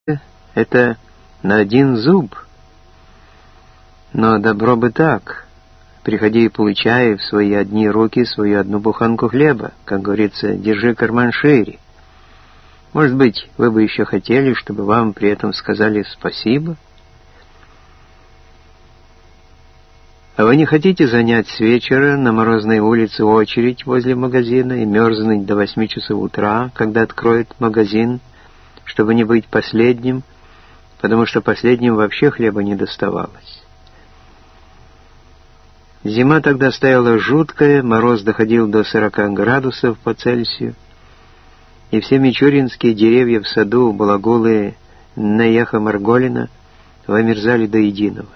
это на один зуб. Но добро бы так. Приходи и получай в свои одни руки свою одну буханку хлеба. Как говорится, держи карман шире. Может быть, вы бы еще хотели, чтобы вам при этом сказали спасибо? А вы не хотите занять с вечера на морозной улице очередь возле магазина и мерзнуть до 8 часов утра, когда откроют магазин, чтобы не быть последним, потому что последним вообще хлеба не доставалось? Зима тогда стояла жуткая, мороз доходил до 40 градусов по Цельсию, и все мичуринские деревья в саду Балагулы Наяха Марголина вымерзали до единого.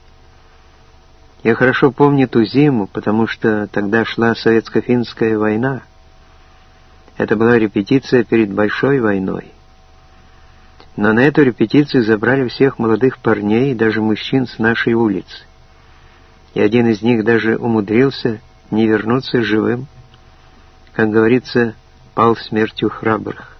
Я хорошо помню ту зиму, потому что тогда шла Советско-финская война. Это была репетиция перед большой войной. Но на эту репетицию забрали всех молодых парней и даже мужчин с нашей улицы. И один из них даже умудрился не вернуться живым. Как говорится, пал смертью храбрых.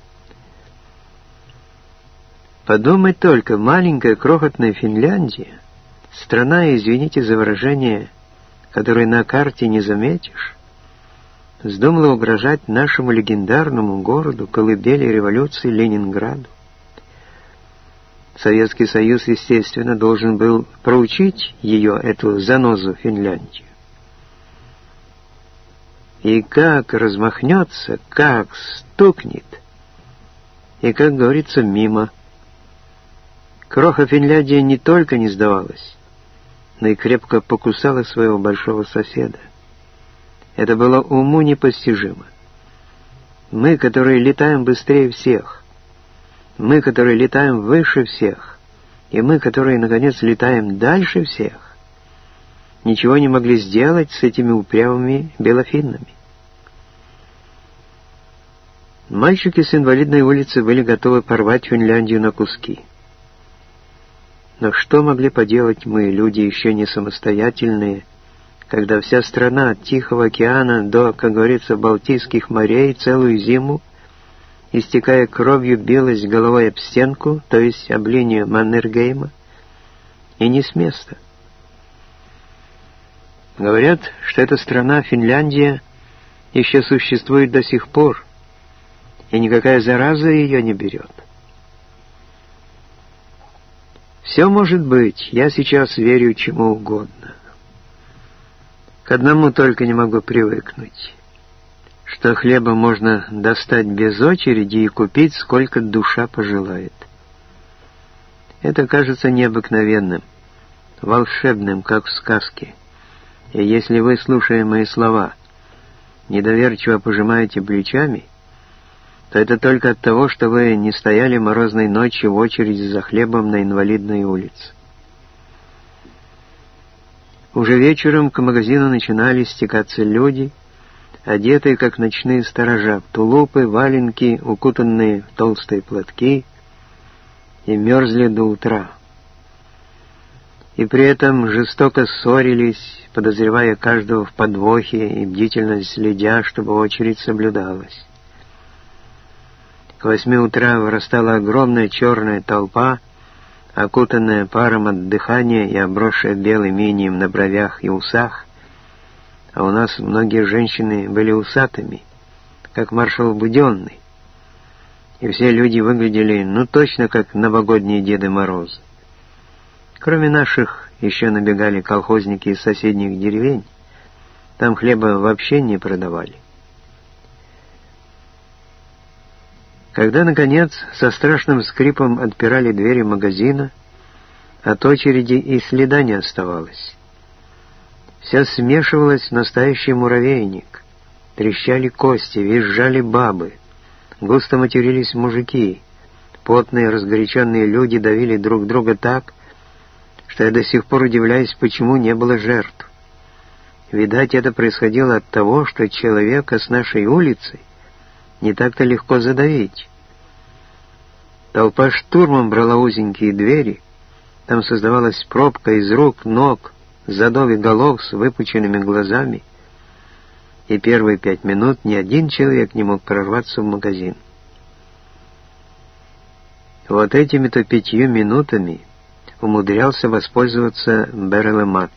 Подумать только, маленькая крохотная Финляндия, страна, извините за выражение, которую на карте не заметишь, вздумала угрожать нашему легендарному городу, колыбели революции Ленинграду. Советский Союз, естественно, должен был проучить ее, эту занозу Финляндию. И как размахнется, как стукнет, и, как говорится, мимо. Кроха Финляндия не только не сдавалась, но и крепко покусала своего большого соседа. Это было уму непостижимо. Мы, которые летаем быстрее всех, мы, которые летаем выше всех, и мы, которые, наконец, летаем дальше всех, ничего не могли сделать с этими упрямыми белофиннами. Мальчики с инвалидной улицы были готовы порвать Финляндию на куски. Но что могли поделать мы, люди еще не самостоятельные, когда вся страна от Тихого океана до, как говорится, Балтийских морей целую зиму, истекая кровью, билась головой об стенку, то есть об линию Маннергейма, и не с места. Говорят, что эта страна, Финляндия, еще существует до сих пор, и никакая зараза ее не берет. Все может быть, я сейчас верю чему угодно. К одному только не могу привыкнуть, что хлеба можно достать без очереди и купить, сколько душа пожелает. Это кажется необыкновенным, волшебным, как в сказке. И если вы, слушая мои слова, недоверчиво пожимаете плечами, то это только от того, что вы не стояли морозной ночью в очереди за хлебом на инвалидной улице. Уже вечером к магазину начинали стекаться люди, одетые, как ночные сторожа, в тулупы, валенки, укутанные в толстые платки, и мерзли до утра. И при этом жестоко ссорились, подозревая каждого в подвохе и бдительно следя, чтобы очередь соблюдалась. К 8 утра вырастала огромная черная толпа, окутанная паром от дыхания и обросшая белым инеем на бровях и усах, а у нас многие женщины были усатыми, как маршал Буденный, и все люди выглядели, точно как новогодние Деды Морозы. Кроме наших, еще набегали колхозники из соседних деревень, там хлеба вообще не продавали. Когда, наконец, со страшным скрипом отпирали двери магазина, от очереди и следа не оставалось. Все смешивалось в настоящий муравейник. Трещали кости, визжали бабы, густо матерились мужики. Потные, разгоряченные люди давили друг друга так, что я до сих пор удивляюсь, почему не было жертв. Видать, это происходило от того, что человека с нашей улицы не так-то легко задавить. Толпа штурмом брала узенькие двери, там создавалась пробка из рук, ног, задов и голов с выпученными глазами, и первые 5 минут ни один человек не мог прорваться в магазин. Вот этими-то 5 минутами умудрялся воспользоваться Берел Мац.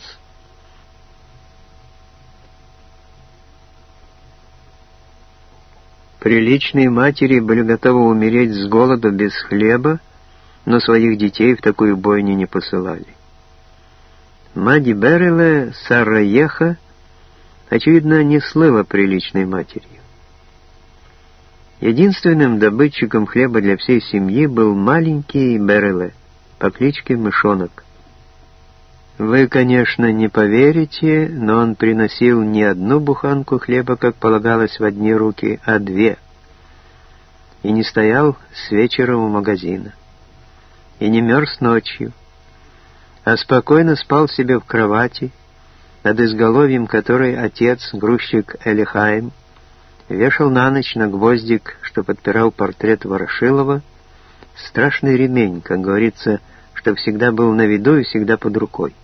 Приличные матери были готовы умереть с голоду без хлеба, но своих детей в такую бойню не посылали. Мать Береле, Сара Еха, очевидно, не слыла приличной матерью. Единственным добытчиком хлеба для всей семьи был маленький Береле по кличке Мышонок. Вы, конечно, не поверите, но он приносил не одну буханку хлеба, как полагалось, в одни руки, а 2. И не стоял с вечера у магазина. И не мерз ночью, а спокойно спал себе в кровати, над изголовьем которой отец, грузчик Элихаим, вешал на ночь на гвоздик, что подпирал портрет Ворошилова, страшный ремень, как говорится, что всегда был на виду и всегда под рукой.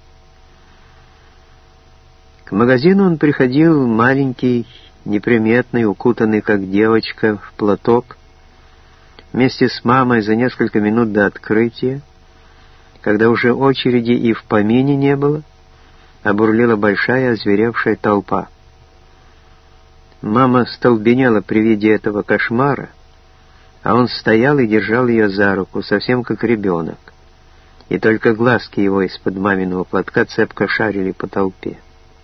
К магазину он приходил маленький, неприметный, укутанный, как девочка, в платок, вместе с мамой за несколько минут до открытия, когда уже очереди и в помине не было, а бурлила большая озверевшая толпа. Мама столбенела при виде этого кошмара, а он стоял и держал ее за руку, совсем как ребенок, и только глазки его из-под маминого платка цепко шарили по толпе.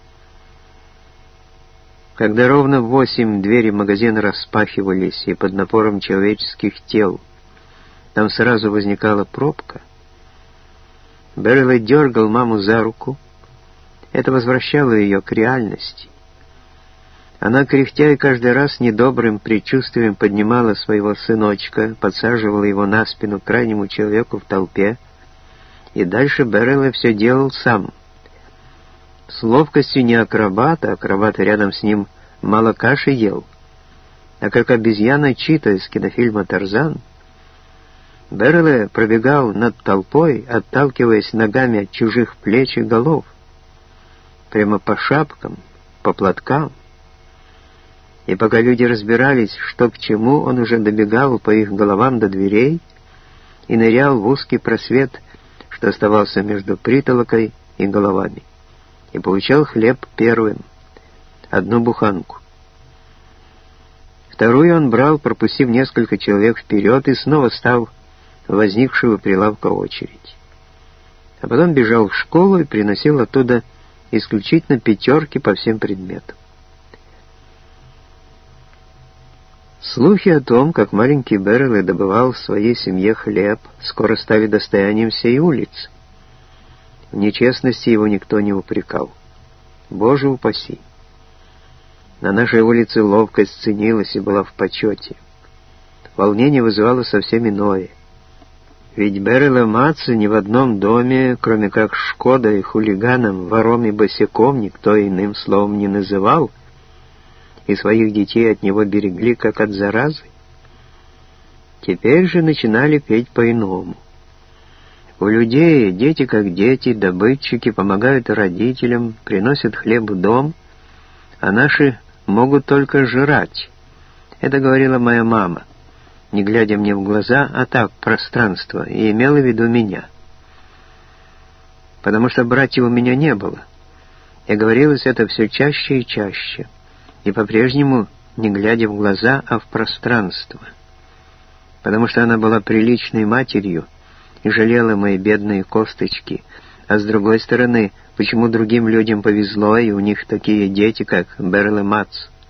Когда ровно в 8 двери магазина распахивались, и под напором человеческих тел там сразу возникала пробка, Береле дергал маму за руку. Это возвращало ее к реальности. Она, кряхтя и каждый раз недобрым предчувствием, поднимала своего сыночка, подсаживала его на спину к крайнему человеку в толпе, и дальше Береле все делал сам. С ловкостью не акробата, акробат рядом с ним мало каши ел, а как обезьяна Чита из кинофильма «Тарзан», Береле пробегал над толпой, отталкиваясь ногами от чужих плеч и голов, прямо по шапкам, по платкам. И пока люди разбирались, что к чему, он уже добегал по их головам до дверей и нырял в узкий просвет, что оставался между притолокой и головами, и получал хлеб первым, 1 буханку. Вторую он брал, пропустив несколько человек вперед, и снова стал в возникшую у прилавка очередь. А потом бежал в школу и приносил оттуда исключительно 5 по всем предметам. Слухи о том, как маленький Береле добывал в своей семье хлеб, скоро стали достоянием всей улицы. В нечестности его никто не упрекал. Боже упаси! На нашей улице ловкость ценилась и была в почете. Волнение вызывало совсем иное. Ведь Береле Маца ни в одном доме, кроме как Шкодой, хулиганом, вором и босяком, никто иным словом не называл, и своих детей от него берегли, как от заразы. Теперь же начинали петь по-иному. У людей дети как дети, добытчики помогают родителям, приносят хлеб в дом, а наши могут только жрать. Это говорила моя мама, не глядя мне в глаза, а так, пространство, и имела в виду меня. Потому что братьев у меня не было, и говорилось это все чаще и чаще, и по-прежнему не глядя в глаза, а в пространство. Потому что она была приличной матерью и жалела мои бедные косточки, а с другой стороны, почему другим людям повезло, и у них такие дети, как Береле Мац.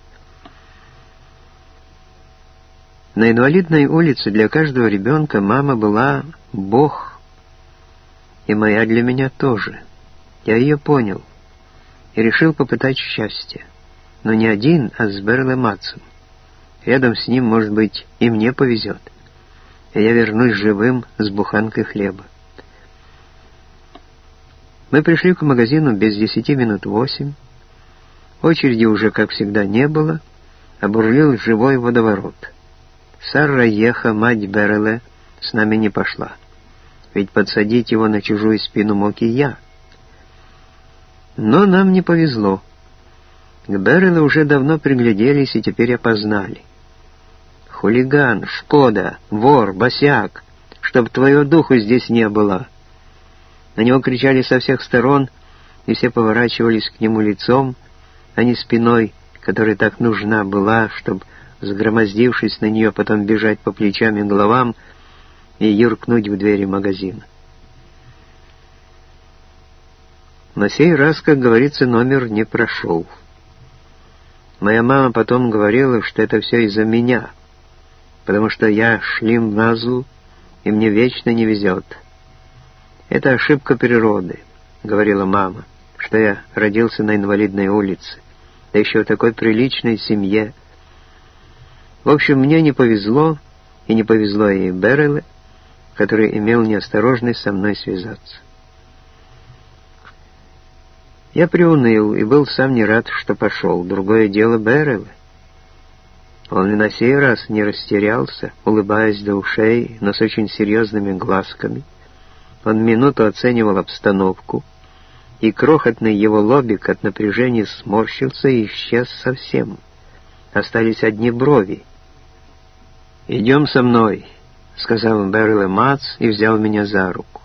На инвалидной улице для каждого ребенка мама была Бог, и моя для меня тоже. Я ее понял и решил попытать счастье, но не один, а с Береле Мацем. Рядом с ним, может быть, и мне повезет, и я вернусь живым с буханкой хлеба. Мы пришли к магазину без 10 минут 8. Очереди уже, как всегда, не было, а бурлил живой водоворот. Сара Еха, мать Береле, с нами не пошла, ведь подсадить его на чужую спину мог и я. Но нам не повезло. К Береле уже давно пригляделись и теперь опознали. Хулиган, Шкода, вор, босяк, чтоб твоего духу здесь не было!» На него кричали со всех сторон, и все поворачивались к нему лицом, а не спиной, которая так нужна была, чтобы, сгромоздившись на нее, потом бежать по плечам и головам и юркнуть в двери магазина. На сей раз, как говорится, номер не прошел. Моя мама потом говорила, что это все из-за меня, потому что я шлим-мазл, и мне вечно не везет. «Это ошибка природы», — говорила мама, что я родился на инвалидной улице, да еще в такой приличной семье. В общем, мне не повезло, и не повезло и Беррелле, который имел неосторожность со мной связаться. Я приуныл и был сам не рад, что пошел. Другое дело Беррелле. Он и на сей раз не растерялся, улыбаясь до ушей, но с очень серьезными глазками. Он минуту оценивал обстановку, и крохотный его лобик от напряжения сморщился и исчез совсем. Остались одни брови. «Идем со мной», — сказал Беррелле Мац и взял меня за руку.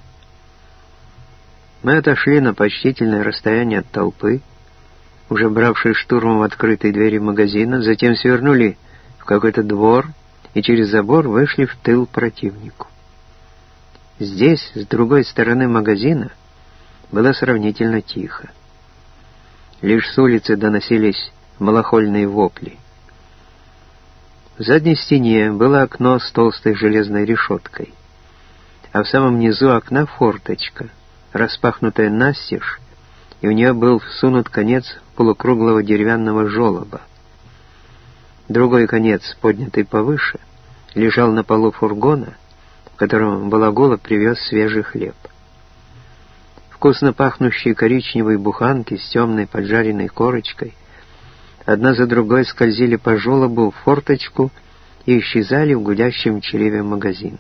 Мы отошли на почтительное расстояние от толпы, уже бравшей штурмом открытые двери магазина, затем свернули в какой-то двор и через забор вышли в тыл противнику. Здесь, с другой стороны магазина, было сравнительно тихо. Лишь с улицы доносились малохольные вопли. В задней стене было окно с толстой железной решеткой, а в самом низу окна форточка, распахнутая настежь, и в нее был всунут конец полукруглого деревянного желоба. Другой конец, поднятый повыше, лежал на полу фургона, в котором Балагола привез свежий хлеб. Вкусно пахнущие коричневые буханки с темной поджаренной корочкой одна за другой скользили по желобу в форточку и исчезали в гудящем чреве магазина.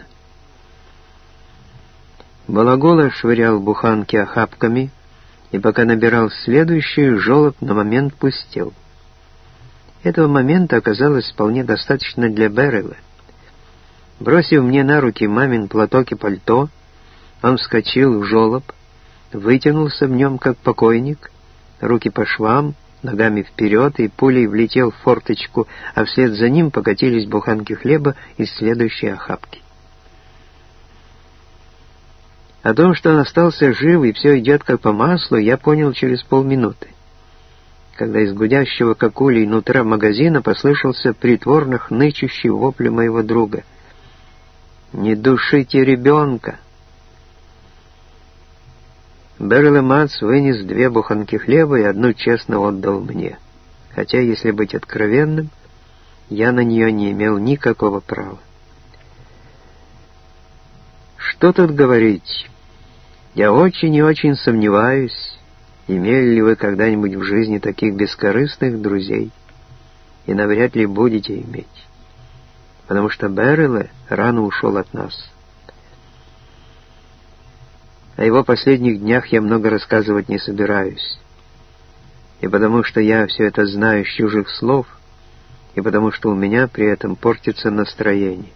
Балагола швырял буханки охапками, и пока набирал следующую, желоб на момент пустел. Этого момента оказалось вполне достаточно для Беррелле. Бросив мне на руки мамин платок и пальто, он вскочил в желоб, вытянулся в нем, как покойник, руки по швам, ногами вперед, и пулей влетел в форточку, а вслед за ним покатились буханки хлеба из следующей охапки. О том, что он остался жив и все идет как по маслу, я понял через полминуты, когда из гудящего как улей нутра магазина послышался притворно хнычущий вопль моего друга. «Не душите ребенка!» Беррелле Мац вынес 2 буханки хлеба и одну честно отдал мне, хотя, если быть откровенным, я на нее не имел никакого права. Что тут говорить? Я очень и очень сомневаюсь, имели ли вы когда-нибудь в жизни таких бескорыстных друзей, и навряд ли будете иметь, потому что Беррелле рано ушел от нас. О его последних днях я много рассказывать не собираюсь, и потому что я все это знаю с чужих слов, и потому что у меня при этом портится настроение.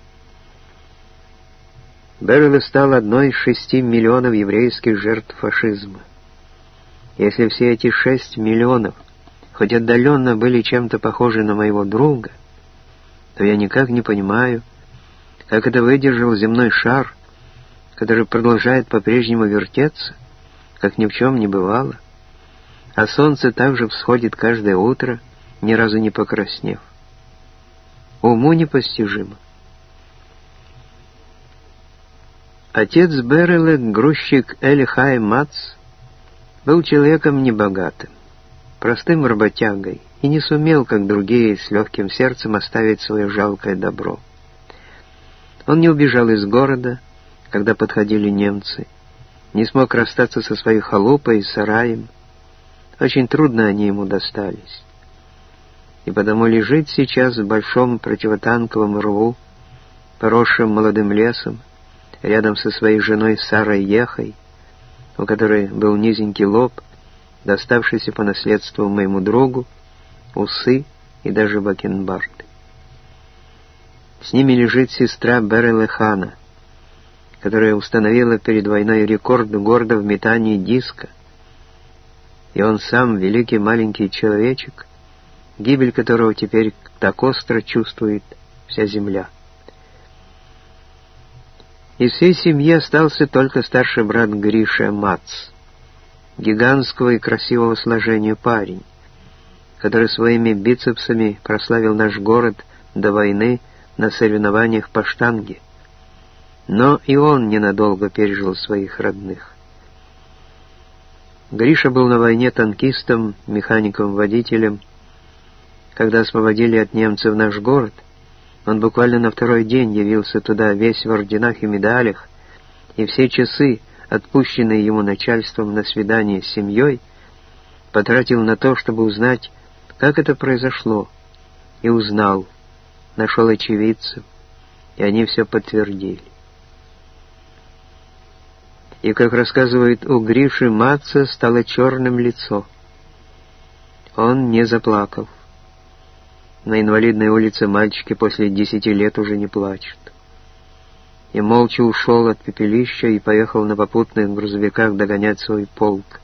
Беррелле стал одной из 6 миллионов еврейских жертв фашизма. Если все эти 6 миллионов хоть отдаленно были чем-то похожи на моего друга, то я никак не понимаю, как это выдержал земной шар, который продолжает по-прежнему вертеться, как ни в чем не бывало, а солнце также всходит каждое утро, ни разу не покраснев. Уму непостижимо. Отец Беррелле, грузчик Эли Хаим Мац, был человеком небогатым, простым работягой, и не сумел, как другие, с легким сердцем оставить свое жалкое добро. Он не убежал из города, когда подходили немцы, не смог расстаться со своей халупой и сараем. Очень трудно они ему достались. И потому лежит сейчас в большом противотанковом рву, поросшем молодым лесом, рядом со своей женой Сарой Ехой, у которой был низенький лоб, доставшийся по наследству моему другу, усы и даже бакенбарды. С ними лежит сестра Беррелле Хана, которая установила перед войной рекорд города в метании диска. И он сам, великий маленький человечек, гибель которого теперь так остро чувствует вся земля. Из всей семьи остался только старший брат Гриша Мац, гигантского и красивого сложения парень, который своими бицепсами прославил наш город до войны на соревнованиях по штанге. Но и он ненадолго пережил своих родных. Гриша был на войне танкистом, механиком-водителем. Когда освободили от немцев наш город, он буквально на второй день явился туда весь в орденах и медалях, и все часы, отпущенные ему начальством на свидание с семьей, потратил на то, чтобы узнать, как это произошло, и узнал, нашел очевидцев, и они все подтвердили. И, как рассказывает, у Гриши Матца стало черным лицо. Он не заплакал. На Инвалидной улице мальчики после 10 лет уже не плачут. И молча ушел от пепелища и поехал на попутных грузовиках догонять свой полк.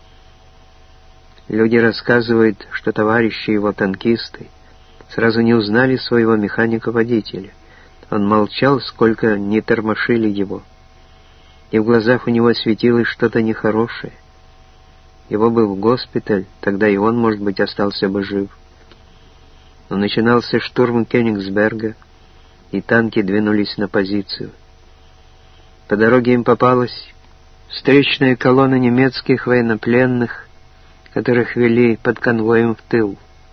Люди рассказывают, что товарищи его танкисты сразу не узнали своего механика-водителя. Он молчал, сколько не тормошили его. И в глазах у него светилось что-то нехорошее. Его бы в госпиталь, тогда и он, может быть, остался бы жив. Но начинался штурм Кёнигсберга, и танки двинулись на позицию. По дороге им попалась встречная колонна немецких военнопленных, которых вели под конвоем в тыл.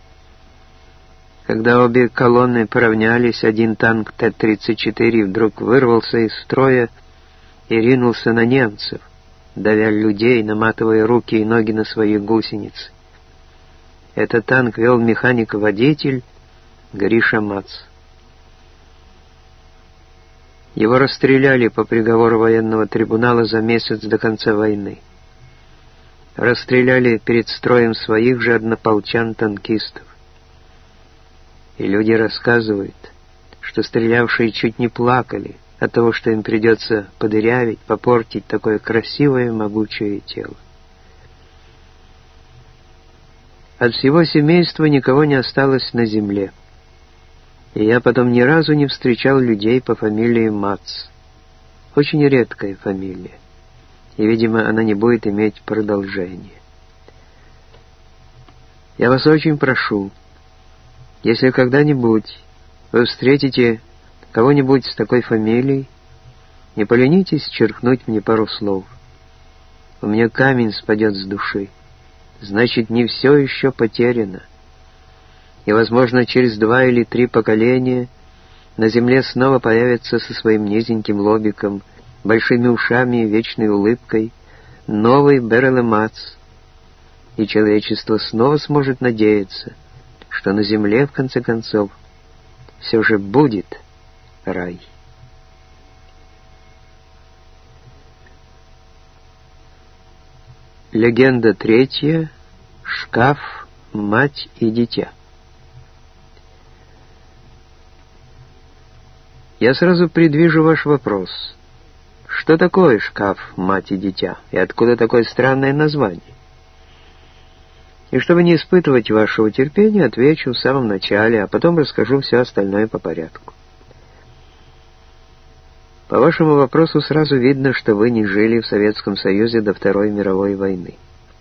Когда обе колонны поравнялись, один танк Т-34 вдруг вырвался из строя и ринулся на немцев, давя людей, наматывая руки и ноги на свои гусеницы. Этот танк вел механик-водитель Гриша Мац. Его расстреляли по приговору военного трибунала за месяц до конца войны. Расстреляли перед строем своих же однополчан-танкистов. И люди рассказывают, что стрелявшие чуть не плакали от того, что им придется подырявить, попортить такое красивое, могучее тело. От всего семейства никого не осталось на земле. И я потом ни разу не встречал людей по фамилии Мац. Очень редкая фамилия. И, видимо, она не будет иметь продолжения. Я вас очень прошу, если когда-нибудь вы встретите кого-нибудь с такой фамилией, не поленитесь черкнуть мне пару слов. У меня камень спадет с души. Значит, не все еще потеряно. И, возможно, через 2 или 3 поколения на земле снова появится со своим низеньким лобиком, большими ушами и вечной улыбкой новый Берел Мац, и человечество снова сможет надеяться, что на земле, в конце концов, все же будет рай. Легенда 3. Шкаф, мать и дитя. Я сразу предвижу ваш вопрос. Что такое шкаф, мать и дитя? И откуда такое странное название? И чтобы не испытывать вашего терпения, отвечу в самом начале, а потом расскажу все остальное по порядку. По вашему вопросу сразу видно, что вы не жили в Советском Союзе до Второй мировой войны.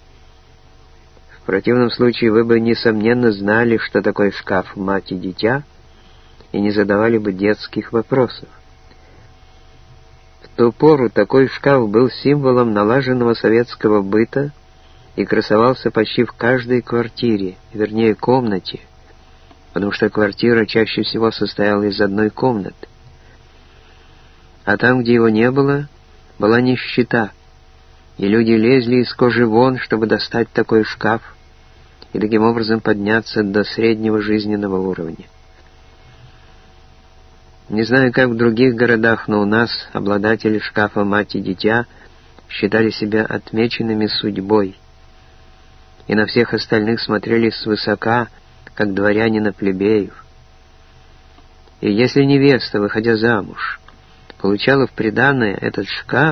В противном случае вы бы, несомненно, знали, что такое шкаф, мать и дитя, и не задавали бы детских вопросов. В ту пору такой шкаф был символом налаженного советского быта и красовался почти в каждой квартире, вернее комнате, потому что квартира чаще всего состояла из одной комнаты. А там, где его не было, была нищета, и люди лезли из кожи вон, чтобы достать такой шкаф и таким образом подняться до среднего жизненного уровня. Не знаю, как в других городах, но у нас обладатели шкафа «Мать и дитя» считали себя отмеченными судьбой, и на всех остальных смотрели свысока, как дворяне на плебеев. И если невеста, выходя замуж, получала в приданое этот шкаф,